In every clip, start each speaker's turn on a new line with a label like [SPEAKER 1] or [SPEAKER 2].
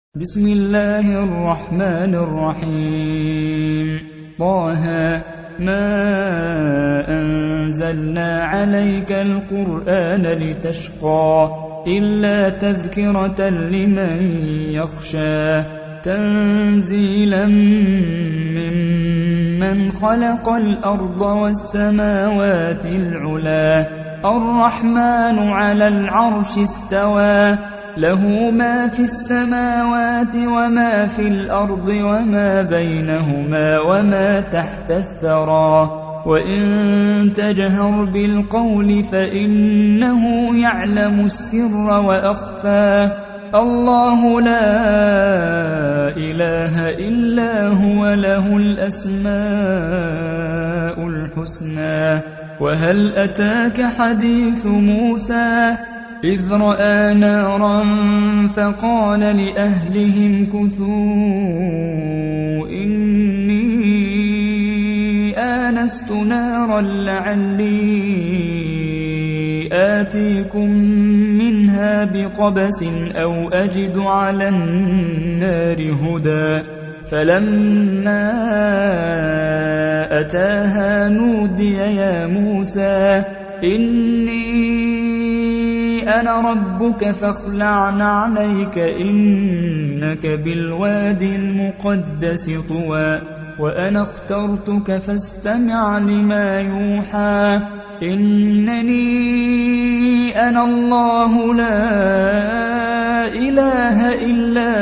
[SPEAKER 1] بسم الله الرحمن الرحيم طه ما أنزلنا عليك القرآن لتشقى إلا تذكرة لمن يخشى تنزيلا ممن خلق الأرض والسماوات العلا الرحمن على العرش استوى له ما في السماوات وما في الأرض وما بينهما وما تحت الثرى وإن تجهر بالقول فإنه يعلم السر وأخفى الله لا إله إلا هو له الأسماء الحسنى وهل أتاك حديث موسى إذ رأى نارا فقال لأهلهم كثوا إني آنست نارا لعلي آتيكم منها بقبس أو أجد على النار هدى فلما أتاها نودي يا موسى إني أنا ربك فاخلع عليك إنك بالوادي المقدس طوى وأنا اخترتك فاستمع لما يوحى إنني أنا الله لا إله إلا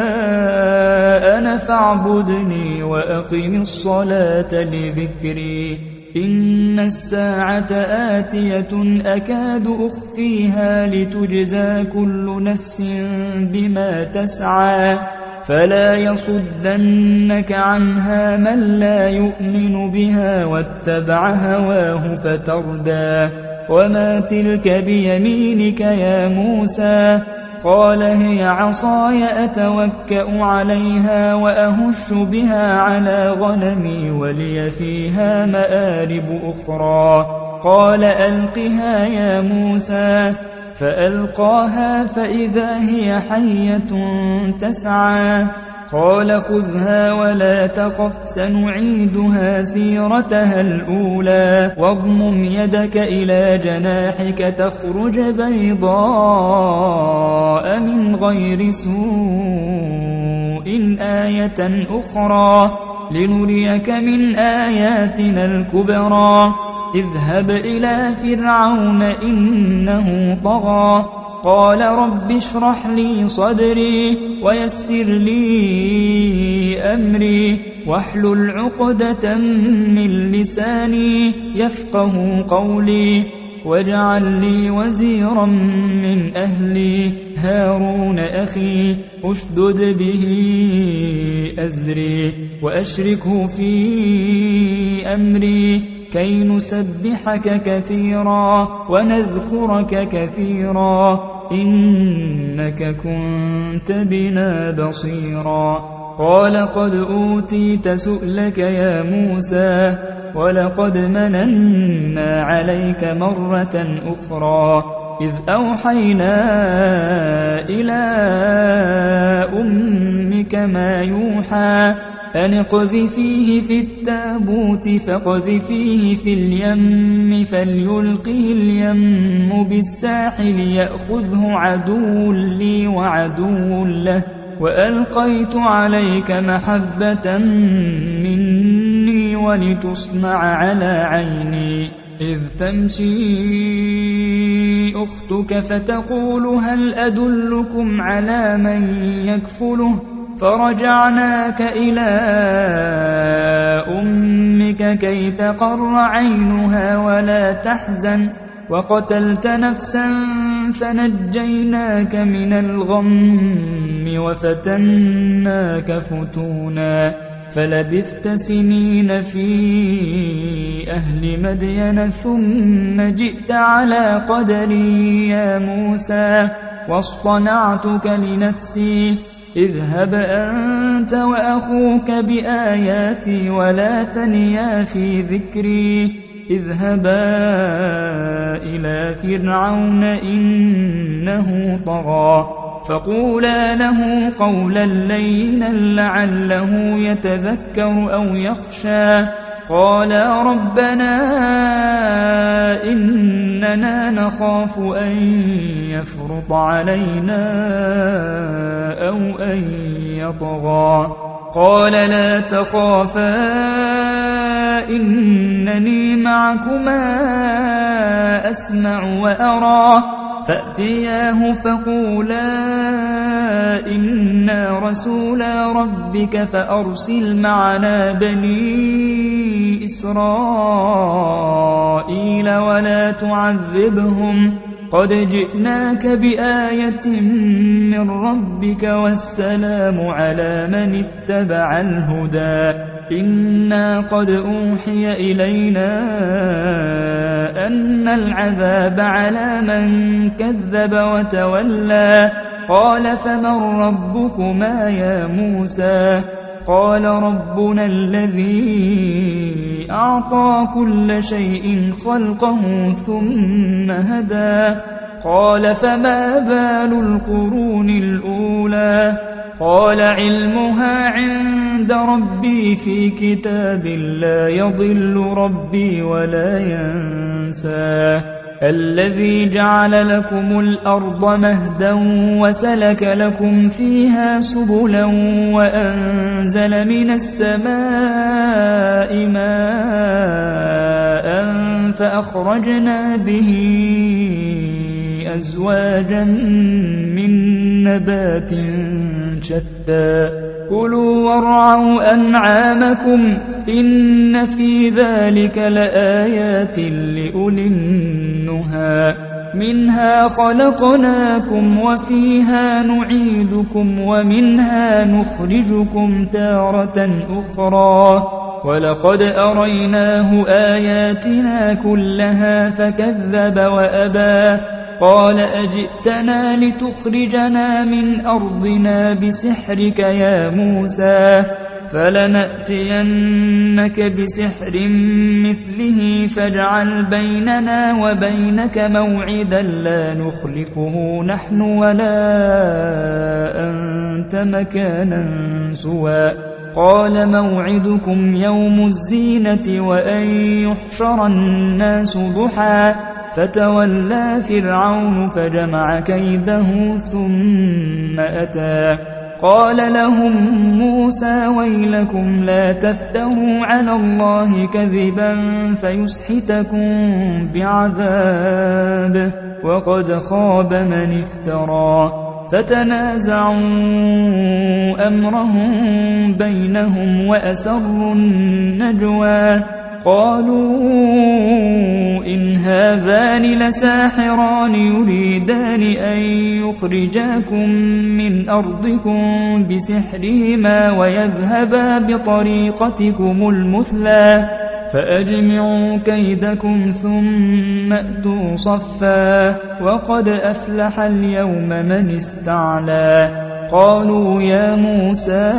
[SPEAKER 1] أنا فاعبدني وأقم الصلاة لذكري إن الساعة آتية أكاد أخفيها لتجزى كل نفس بما تسعى فلا يصدنك عنها من لا يؤمن بها واتبع هواه فتردى وما تلك بيمينك يا موسى قال هي عصاي أتوكأ عليها وأهش بها على غنمي ولي فيها مآرب أخرى قال ألقها يا موسى فألقاها فإذا هي حية تسعى قال خذها ولا تخف سنعيدها سيرتها الأولى واضمم يدك إلى جناحك تخرج بيضاء من غير سوء آية أخرى لنريك من آياتنا الكبرى اذهب إلى فرعون إنه طغى قال رب اشرح لي صدري ويسر لي أمري واحلل عقدة من لساني يفقه قولي واجعل لي وزيرا من أهلي هارون أخي أشدد به أزري وأشركه في أمري كي نسبحك كثيرا ونذكرك كثيرا إنك كنت بنا بصيرا قال قد أوتيت سؤلك يا موسى ولقد مننا عليك مرة أخرى إذ أوحينا إلى أمك ما يوحى أن اقذفيه في التابوت فاقذفيه في اليم فليلقه اليم بالساحل يأخذه عدو لي وعدو له وألقيت عليك محبة مني ولتصنع على عيني إذ تمشي أختك فتقول هل أدلكم على من يكفله فرجعناك إلى أمك كي تقر عينها ولا تحزن وقتلت نفسا فنجيناك من الغم وفتناك فتونا فلبثت سنين في أهل مدين ثم جئت على قدري يا موسى واصطنعتك لنفسي اذهب أنت وأخوك بآياتي ولا تنيا في ذكري اذهبا إلى فرعون إنه طغى فقولا له قولا لينا لعله يتذكر أو يخشى. قالا ربنا إننا نخاف أن يفرط علينا أو أن يطغى. قال لا تخافا إنني معكما أسمع وأرى. فأتياه فقولا إنا رسولا ربك فأرسل معنا بني إسرائيل ولا تعذبهم قد جئناك بآية من ربك والسلام على من اتبع الهدى. إنا قد أوحي إلينا أن العذاب على من كذب وتولى. قال فمن ربكما يا موسى؟ قال ربنا الذي أعطى كل شيء خلقه ثم هدى. قال فما بال القرون الأولى؟ قال علمها عند ربي في كتاب لا يضل ربي ولا ينسى. الذي جعل لكم الأرض مهدا وسلك لكم فيها سبلا وأنزل من السماء ماء فأخرجنا به أزواجا من نبات شتى. كلوا وارعوا أنعامكم إن في ذلك لآيات لأولي النهى. منها خلقناكم وفيها نعيدكم ومنها نخرجكم تارة أخرى. ولقد أريناه آياتنا كلها فكذب وأبى. قال أجئتنا لتخرجنا من أرضنا بسحرك يا موسى؟ فلنأتينك بسحر مثله فاجعل بيننا وبينك موعدا لا نخلفه نحن ولا أنت مكانا سوى. قال موعدكم يوم الزينة وأن يحشر الناس ضحى. فتولى فرعون فجمع كيده ثم أتى. قال لهم موسى ويلكم لا تفتروا على الله كذبا فيسحتكم بعذاب وقد خاب من افترى. فتنازعوا أمرهم بينهم وأسروا النجوى. قالوا إن هذان لساحران يريدان أن يخرجاكم من أرضكم بسحرهما ويذهبا بطريقتكم المثلى. فأجمعوا كيدكم ثم أتوا صفا وقد أفلح اليوم من استعلى. قالوا يا موسى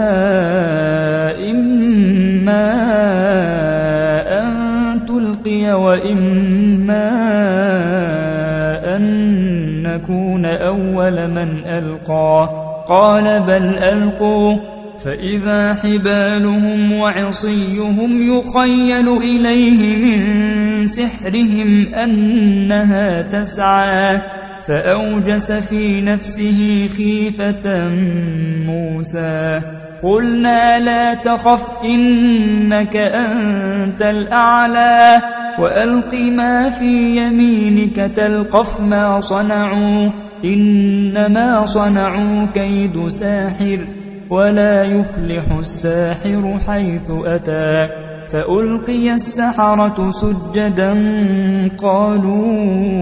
[SPEAKER 1] إما أن تلقي وإما أن نكون أول من ألقى. قال بل ألقوا. فإذا حبالهم وعصيهم يخيل إليه من سحرهم أنها تسعى. فأوجس في نفسه خيفة موسى. قلنا لا تخف إنك أنت الأعلى وألق ما في يمينك تلقف ما صنعوا إنما صنعوا كيد ساحر ولا يفلح الساحر حيث أتى. فألقي السحرة سجدا قالوا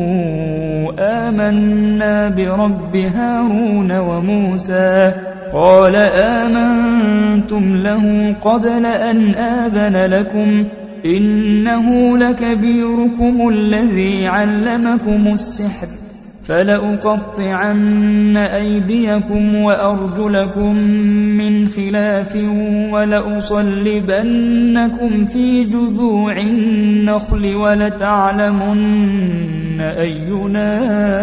[SPEAKER 1] آمنا برب هارون وموسى. قال آمنتم له قبل أن آذن لكم إنه لكبيركم الذي علمكم السحر فلأقطعن أيديكم وأرجلكم من خلاف ولأصلبنكم في جذوع النخل ولتعلمن أينا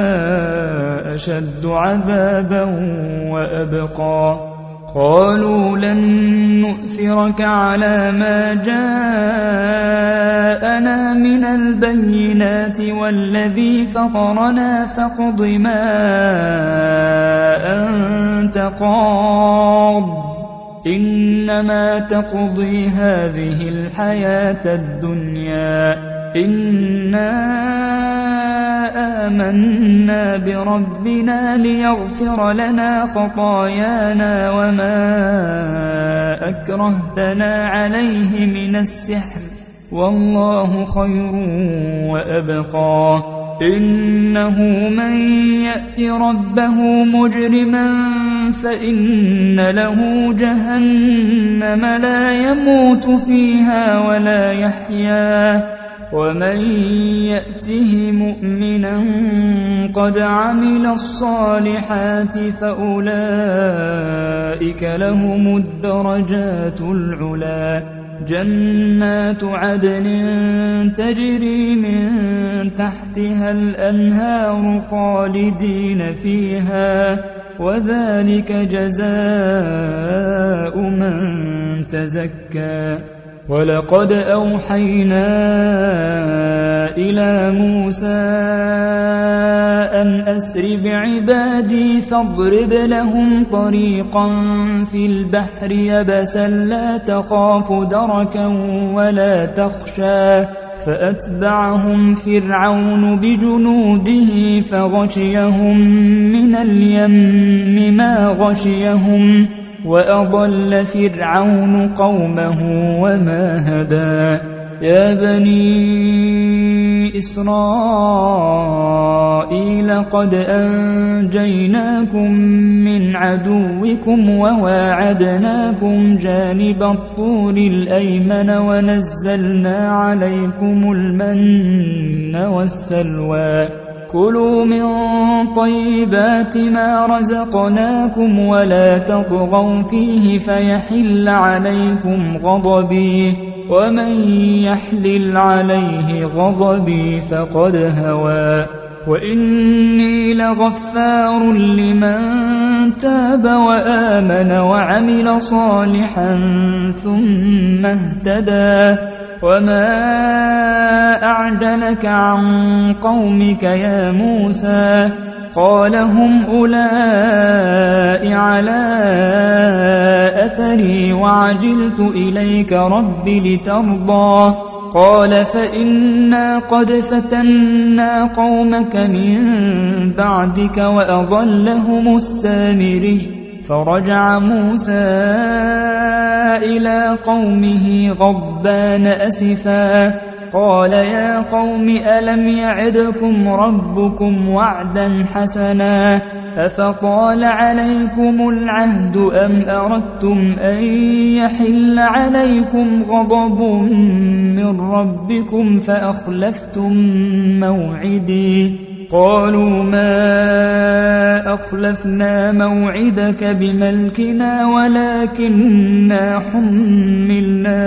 [SPEAKER 1] أشد عذابا وأبقى قالوا لن نؤثرك على ما جاءنا من البينات والذي فطرنا فاقض ما أنت قاض إنما تقضي هذه الحياة الدنيا إنا آمنا بربنا ليغفر لنا خطايانا وما أكرهتنا عليه من السحر والله خير وأبقى إنه من يأت ربه مجرما فإن له جهنم لا يموت فيها ولا يحيا ومن يأته مؤمنا قد عمل الصالحات فأولئك لهم الدرجات العلى جنات عدن تجري من تحتها الأنهار خالدين فيها وذلك جزاء من تزكى ولقد أوحينا إلى موسى أن أسر بعبادي فاضرب لهم طريقا في البحر يبسا لا تخاف دركا ولا تخشى فأتبعهم فرعون بجنوده فغشيهم من اليم ما غشيهم وأضل فرعون قومه وما هدى يا بني إسرائيل قد أنجيناكم من عدوكم وواعدناكم جانب الطور الأيمن ونزلنا عليكم المن والسلوى كلوا من طيبات ما رزقناكم ولا تطغوا فيه فيحل عليكم غضبي ومن يحلل عليه غضبي فقد هوى وإني لغفار لمن تاب وآمن وعمل صالحا ثم اهتدى وما أعجلك عن قومك يا موسى قال هم أولئك على أثري وعجلت إليك رب لترضى قال فإنا قد فتنا قومك من بعدك وأضلهم السامري فرجع موسى إلى قومه غضبان أسفا قال يا قوم ألم يعدكم ربكم وعدا حسنا أفطال عليكم العهد أم أردتم أن يحل عليكم غضب من ربكم فأخلفتم موعدي قالوا ما أخلفنا موعدك بملكنا ولكننا حملنا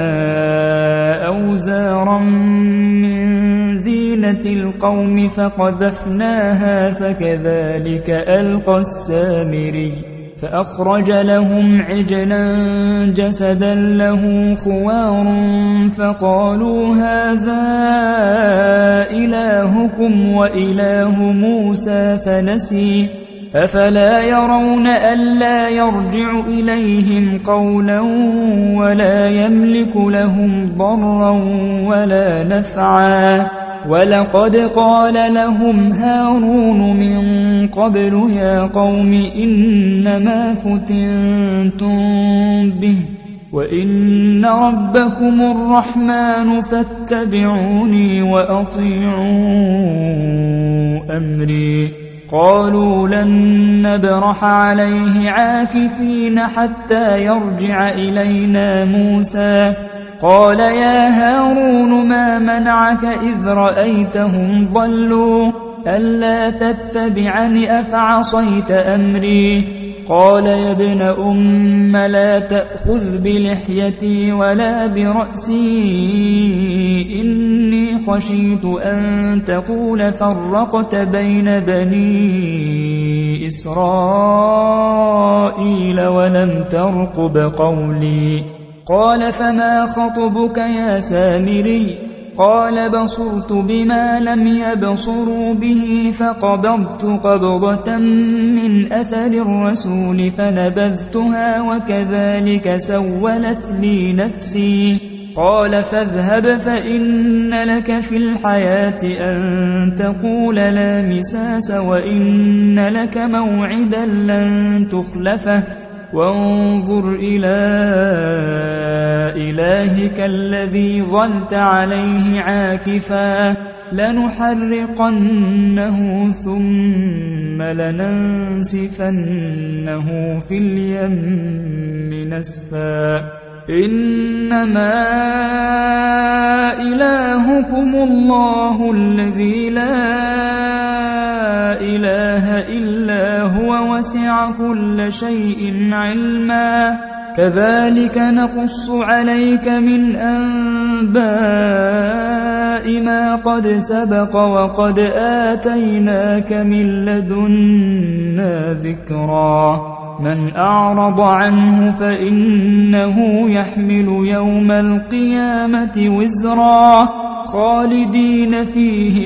[SPEAKER 1] أوزارا من زينة القوم فقذفناها فكذلك ألقى السامري فأخرج لهم عجلا جسدا له خوار فقالوا هذا إلهكم وإله موسى فنسي أفلا يرون ألا يرجع إليهم قولا ولا يملك لهم ضرا ولا نفعا ولقد قال لهم هارون من قبل يا قوم إنما فتنتم به وإن ربكم الرحمن فاتبعوني وأطيعوا أمري قالوا لن نبرح عليه عاكفين حتى يرجع إلينا موسى قال يا هارون ما منعك إذ رأيتهم ضلوا ألا تتبعني أفعصيت أمري. قال يا ابن أم لا تأخذ بلحيتي ولا برأسي، إني خشيت أن تقول فرقت بين بني إسرائيل ولم ترقب قولي. قال فما خطبك يا سامري؟ قال بصرت بما لم يبصروا به فقبضت قبضة من أثر الرسول فنبذتها وكذلك سولت لي نفسي. قال فاذهب فإن لك في الحياة أن تقول لا مساس، وإن لك موعدا لن تخلفه، وانظر إلى إلهك الذي ظلت عليه عاكفا، لنحرقنه ثم لننسفنه في اليم نسفا. إنما إلهكم الله الذي لا إله إلا هو وسع كل شيء علما. كذلك نقص عليك من أنباء ما قد سبق وقد آتيناك من لدنا ذكرا. من أعرض عنه فإنه يحمل يوم القيامة وزرا خالدين فيه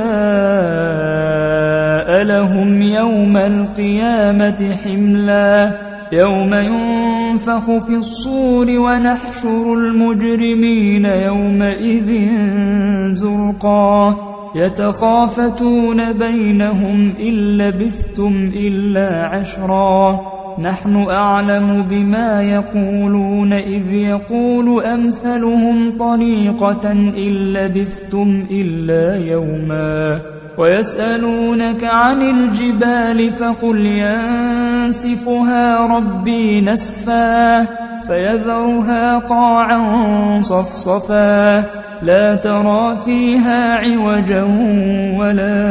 [SPEAKER 1] وساء لهم يوم القيامة حملا. يوم ينفخ في الصور ونحشر المجرمين يومئذ زرقا يتخافتون بينهم إن لبثتم إلا عشرا. نحن أعلم بما يقولون إذ يقول أمثلهم طريقة إن لبثتم إلا يوما. ويسألونك عن الجبال فقل ينسفها ربي نسفا فيذرها قاعا صفصفا لا ترى فيها عوجا ولا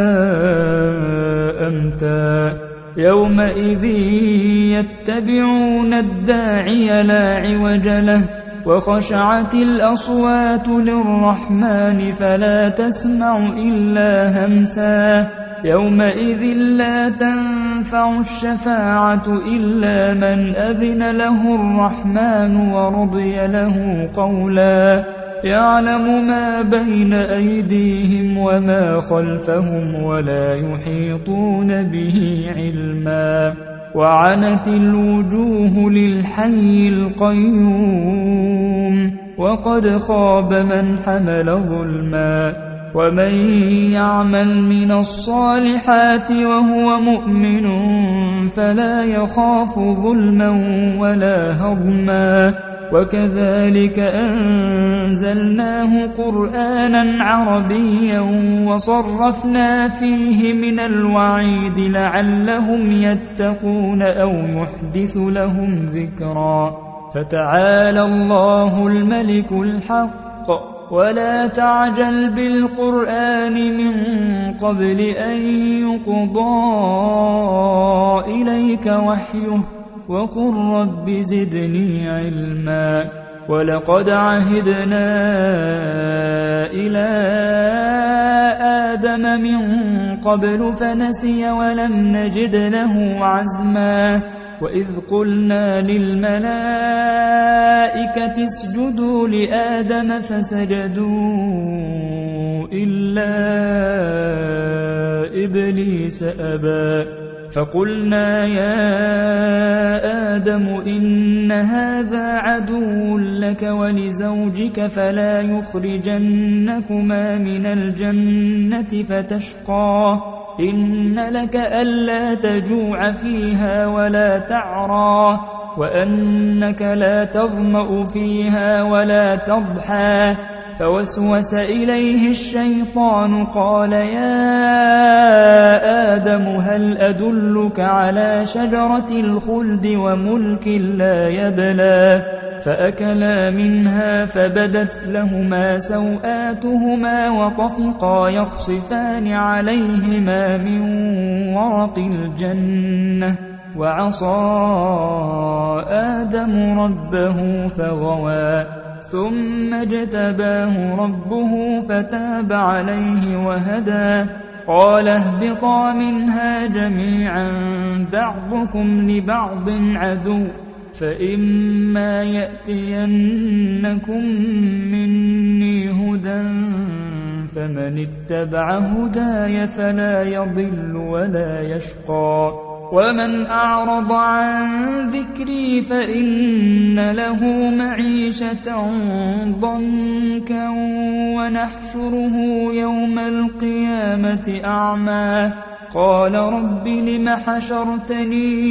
[SPEAKER 1] أمتا. يومئذ يتبعون الداعي لا عوج له وخشعت الأصوات للرحمن فلا تسمع إلا همسا. يومئذ لا تنفع الشفاعة إلا من أذن له الرحمن ورضي له قولا. يعلم ما بين أيديهم وما خلفهم ولا يحيطون به علما. وعنت الوجوه للحي القيوم وقد خاب من حمل ظلما. ومن يعمل من الصالحات وهو مؤمن فلا يخاف ظلما ولا هضما. وكذلك أنزلناه قرآنا عربيا وصرفنا فيه من الوعيد لعلهم يتقون أو يحدث لهم ذكرا. فتعالى الله الملك الحق ولا تعجل بالقرآن من قبل أن يقضى إليك وحيه وقل رب زدني علما. ولقد عهدنا إلى آدم من قبل فنسي ولم نجد له عزما. وإذ قلنا للملائكة اسجدوا لآدم فسجدوا إلا إبليس أبى. فقلنا يا آدم إن هذا عدو لك ولزوجك فلا يخرجنكما من الجنة فتشقى. إن لك ألا تجوع فيها ولا تعرى وأنك لا تظمأ فيها ولا تضحى. فوسوس إليه الشيطان قال يا آدم هل أدلك على شجرة الخلد وملك لا يبلى. فأكلا منها فبدت لهما سوآتهما وطفقا يخصفان عليهما من ورق الجنة وعصى آدم ربه فغوى ثم اجتباه ربه فتاب عليه وهدى قال اهبطا منها جميعا بعضكم لبعض عدو فإما يأتينكم مني هدى فمن اتبع هداي فلا يضل ولا يشقى ومن أعرض عن ذكري فإن له معيشة ضنكا ونحشره يوم القيامة أعمى قال رب لم حشرتني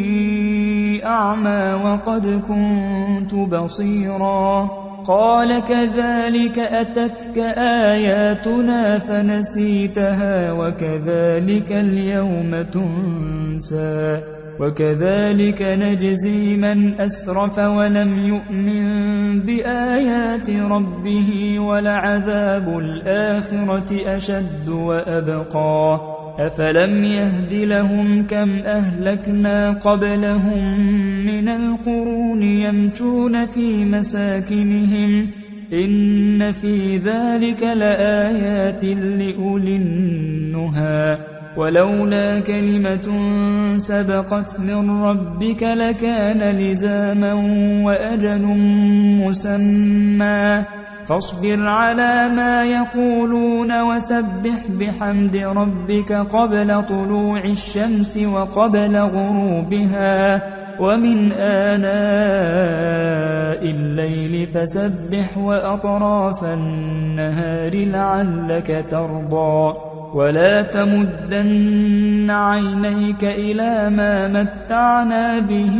[SPEAKER 1] أعمى وقد كنت بصيرا قال كذلك أتتك آياتنا فنسيتها وكذلك اليوم تنسى وكذلك نجزي من أسرف ولم يؤمن بآيات ربه ولعذاب الآخرة أشد وأبقى أفلم يهد لهم كم أهلكنا قبلهم من القرون يمشون في مساكنهم إن في ذلك لآيات لأولي النهى ولولا كلمة سبقت من ربك لكان لزاما وأجل مسمى فاصبر على ما يقولون وسبح بحمد ربك قبل طلوع الشمس وقبل غروبها ومن آناء الليل فسبح وأطراف النهار لعلك ترضى ولا تمدن عينيك إلى ما متعنا به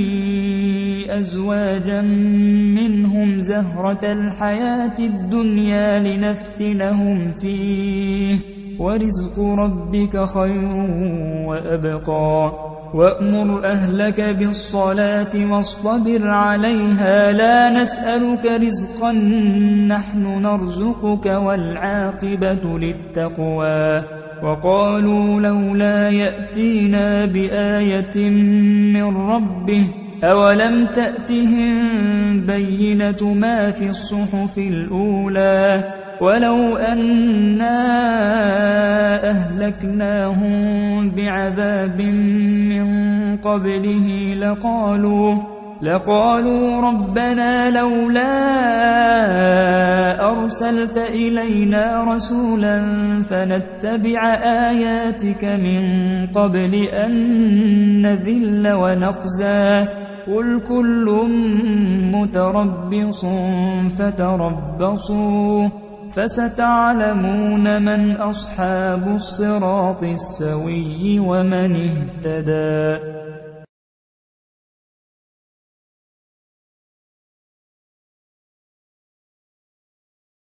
[SPEAKER 1] أزواجا منهم زهرة الحياة الدنيا لنفتنهم فيه ورزق ربك خير وأبقى وأمر أهلك بالصلاة واصطبر عليها لا نسألك رزقا نحن نرزقك والعاقبة للتقوى وقالوا لولا يأتينا بآية من ربه أولم تأتهم بينة ما في الصحف الأولى ولو أنا أهلكناهم بعذاب من قبله لقالوا ربنا لولا أرسلت إلينا رسولا فنتبع آياتك من قبل أن نذل ونخزى قل كل متربص فتربصوا فستعلمون من أصحاب الصراط السوي ومن اهتدى